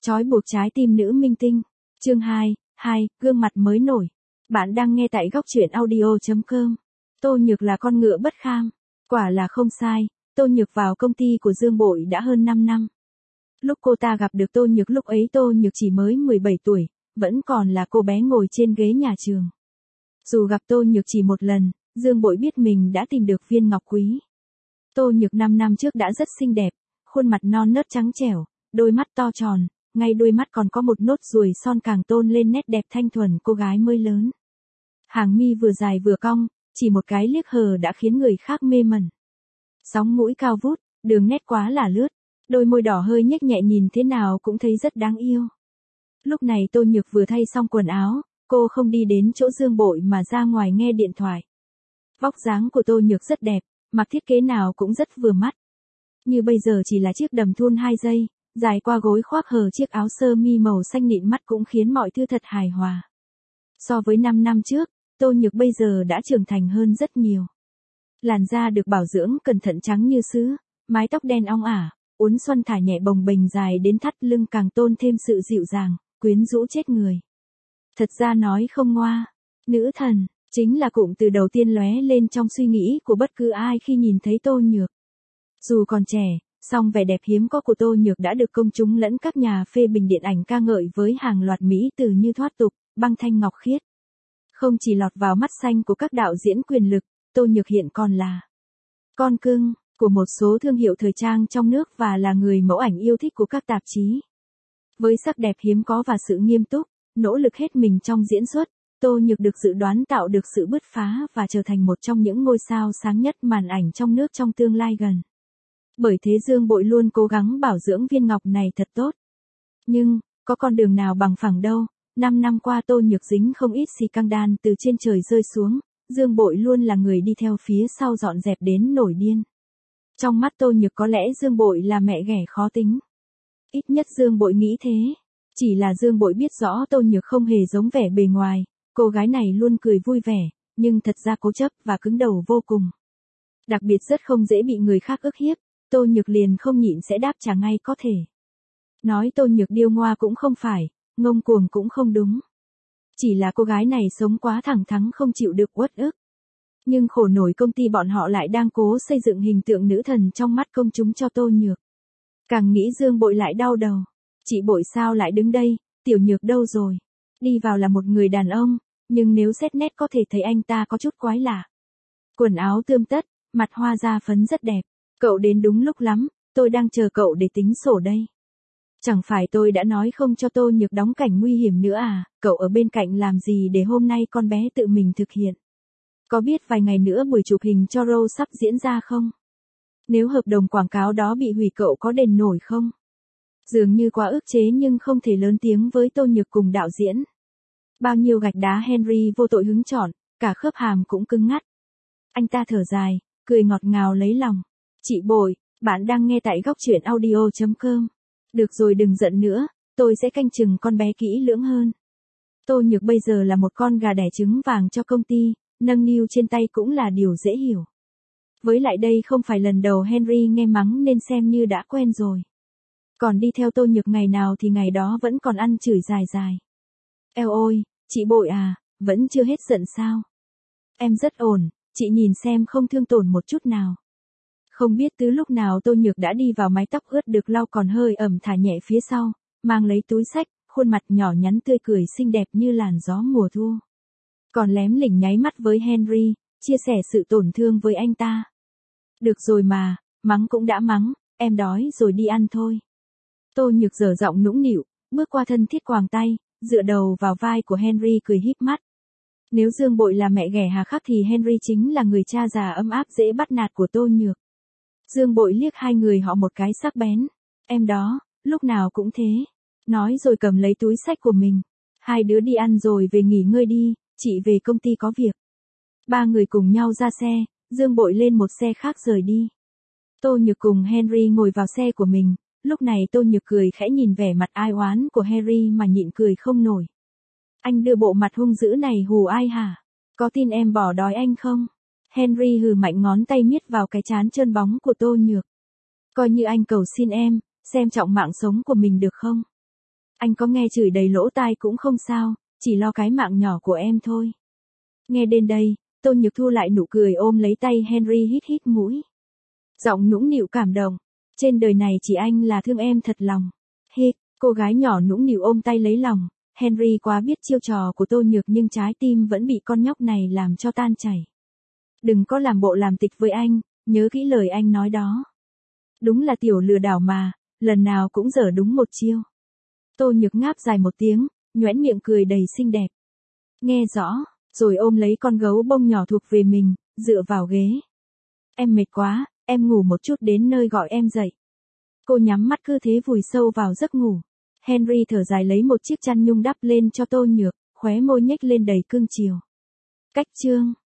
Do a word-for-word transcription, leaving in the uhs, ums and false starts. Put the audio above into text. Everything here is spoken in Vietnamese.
Trói buộc trái tim nữ minh tinh. Chương hai, hai, gương mặt mới nổi. Bạn đang nghe tại góc truyện audio chấm com. Tô Nhược là con ngựa bất kham. Quả là không sai, Tô Nhược vào công ty của Dương Bội đã hơn năm năm. Lúc cô ta gặp được Tô Nhược lúc ấy Tô Nhược chỉ mới mười bảy tuổi, vẫn còn là cô bé ngồi trên ghế nhà trường. Dù gặp Tô Nhược chỉ một lần, Dương Bội biết mình đã tìm được viên ngọc quý. Tô Nhược năm năm trước đã rất xinh đẹp, khuôn mặt non nớt trắng trẻo, đôi mắt to tròn, ngay đuôi mắt còn có một nốt ruồi son càng tôn lên nét đẹp thanh thuần cô gái mới lớn. Hàng mi vừa dài vừa cong, chỉ một cái liếc hờ đã khiến người khác mê mẩn. Sóng mũi cao vút, đường nét quá là lướt, đôi môi đỏ hơi nhếch nhẹ nhìn thế nào cũng thấy rất đáng yêu. Lúc này Tô Nhược vừa thay xong quần áo, cô không đi đến chỗ Dương Bội mà ra ngoài nghe điện thoại. Vóc dáng của Tô Nhược rất đẹp, mặc thiết kế nào cũng rất vừa mắt. Như bây giờ chỉ là chiếc đầm thun hai dây, dài qua gối khoác hở chiếc áo sơ mi màu xanh nịn mắt cũng khiến mọi thứ thật hài hòa. So với năm năm trước, Tô Nhược bây giờ đã trưởng thành hơn rất nhiều. Làn da được bảo dưỡng cẩn thận trắng như sữa, mái tóc đen óng ả, uốn xoăn thả nhẹ bồng bềnh dài đến thắt lưng càng tôn thêm sự dịu dàng, quyến rũ chết người. Thật ra nói không ngoa, nữ thần, chính là cụm từ đầu tiên lóe lên trong suy nghĩ của bất cứ ai khi nhìn thấy Tô Nhược. Dù còn trẻ, song vẻ đẹp hiếm có của Tô Nhược đã được công chúng lẫn các nhà phê bình điện ảnh ca ngợi với hàng loạt mỹ từ như thoát tục, băng thanh ngọc khiết. Không chỉ lọt vào mắt xanh của các đạo diễn quyền lực, Tô Nhược hiện còn là con cưng của một số thương hiệu thời trang trong nước và là người mẫu ảnh yêu thích của các tạp chí. Với sắc đẹp hiếm có và sự nghiêm túc, nỗ lực hết mình trong diễn xuất, Tô Nhược được dự đoán tạo được sự bứt phá và trở thành một trong những ngôi sao sáng nhất màn ảnh trong nước trong tương lai gần. Bởi thế Dương Bội luôn cố gắng bảo dưỡng viên ngọc này thật tốt. Nhưng, có con đường nào bằng phẳng đâu, năm năm qua Tô Nhược dính không ít xì căng đan từ trên trời rơi xuống, Dương Bội luôn là người đi theo phía sau dọn dẹp đến nổi điên. Trong mắt Tô Nhược có lẽ Dương Bội là mẹ ghẻ khó tính. Ít nhất Dương Bội nghĩ thế. Chỉ là Dương Bội biết rõ Tô Nhược không hề giống vẻ bề ngoài, cô gái này luôn cười vui vẻ, nhưng thật ra cố chấp và cứng đầu vô cùng. Đặc biệt rất không dễ bị người khác ức hiếp, Tô Nhược liền không nhịn sẽ đáp trả ngay có thể. Nói Tô Nhược điêu ngoa cũng không phải, ngông cuồng cũng không đúng. Chỉ là cô gái này sống quá thẳng thắn không chịu được uất ức. Nhưng khổ nổi công ty bọn họ lại đang cố xây dựng hình tượng nữ thần trong mắt công chúng cho Tô Nhược. Càng nghĩ Dương Bội lại đau đầu. Chị Bội sao lại đứng đây, Tiểu Nhược đâu rồi? Đi vào là một người đàn ông, nhưng nếu xét nét có thể thấy anh ta có chút quái lạ. Quần áo tươm tất, mặt hoa da phấn rất đẹp. Cậu đến đúng lúc lắm, tôi đang chờ cậu để tính sổ đây. Chẳng phải tôi đã nói không cho Tô Nhược đóng cảnh nguy hiểm nữa à, cậu ở bên cạnh làm gì để hôm nay con bé tự mình thực hiện? Có biết vài ngày nữa buổi chụp hình cho Rose sắp diễn ra không? Nếu hợp đồng quảng cáo đó bị hủy cậu có đền nổi không? Dường như quá ức chế nhưng không thể lớn tiếng với Tô Nhược cùng đạo diễn. Bao nhiêu gạch đá Henry vô tội hứng chọn, cả khớp hàm cũng cứng ngắt. Anh ta thở dài, cười ngọt ngào lấy lòng. Chị Bội, bạn đang nghe tại góc truyện audio chấm com. Được rồi đừng giận nữa, tôi sẽ canh chừng con bé kỹ lưỡng hơn. Tô Nhược bây giờ là một con gà đẻ trứng vàng cho công ty, nâng niu trên tay cũng là điều dễ hiểu. Với lại đây không phải lần đầu Henry nghe mắng nên xem như đã quen rồi. Còn đi theo Tô Nhược ngày nào thì ngày đó vẫn còn ăn chửi dài dài. Eo ôi, chị Bội à, vẫn chưa hết giận sao? Em rất ổn, chị nhìn xem không thương tổn một chút nào. Không biết từ lúc nào Tô Nhược đã đi vào mái tóc ướt được lau còn hơi ẩm thả nhẹ phía sau, mang lấy túi xách, khuôn mặt nhỏ nhắn tươi cười xinh đẹp như làn gió mùa thu. Còn lém lỉnh nháy mắt với Henry, chia sẻ sự tổn thương với anh ta. Được rồi mà, mắng cũng đã mắng, em đói rồi đi ăn thôi. Tô Nhược dở giọng nũng nịu, bước qua thân thiết quàng tay, dựa đầu vào vai của Henry cười híp mắt. Nếu Dương Bội là mẹ ghẻ hà khắc thì Henry chính là người cha già ấm áp dễ bắt nạt của Tô Nhược. Dương Bội liếc hai người họ một cái sắc bén. Em đó, lúc nào cũng thế. Nói rồi cầm lấy túi xách của mình. Hai đứa đi ăn rồi về nghỉ ngơi đi, chị về công ty có việc. Ba người cùng nhau ra xe, Dương Bội lên một xe khác rời đi. Tô Nhược cùng Henry ngồi vào xe của mình. Lúc này Tô Nhược cười khẽ nhìn vẻ mặt ai oán của Harry mà nhịn cười không nổi. Anh đưa bộ mặt hung dữ này hù ai hả? Có tin em bỏ đói anh không? Henry hừ mạnh ngón tay miết vào cái trán trơn bóng của Tô Nhược. Coi như anh cầu xin em, xem trọng mạng sống của mình được không? Anh có nghe chửi đầy lỗ tai cũng không sao, chỉ lo cái mạng nhỏ của em thôi. Nghe đến đây, Tô Nhược thu lại nụ cười ôm lấy tay Henry hít hít mũi. Giọng nũng nịu cảm động. Trên đời này chỉ anh là thương em thật lòng. Hít, cô gái nhỏ nũng nịu ôm tay lấy lòng. Henry quá biết chiêu trò của Tô Nhược nhưng trái tim vẫn bị con nhóc này làm cho tan chảy. Đừng có làm bộ làm tịch với anh, nhớ kỹ lời anh nói đó. Đúng là tiểu lừa đảo mà, lần nào cũng dở đúng một chiêu. Tô Nhược ngáp dài một tiếng, nhoẻn miệng cười đầy xinh đẹp. Nghe rõ, rồi ôm lấy con gấu bông nhỏ thuộc về mình, dựa vào ghế. Em mệt quá, em ngủ một chút đến nơi gọi em dậy. Cô nhắm mắt cứ thế vùi sâu vào giấc ngủ. Henry thở dài lấy một chiếc chăn nhung đắp lên cho Tô Nhược, khóe môi nhếch lên đầy cương chiều. Cách chương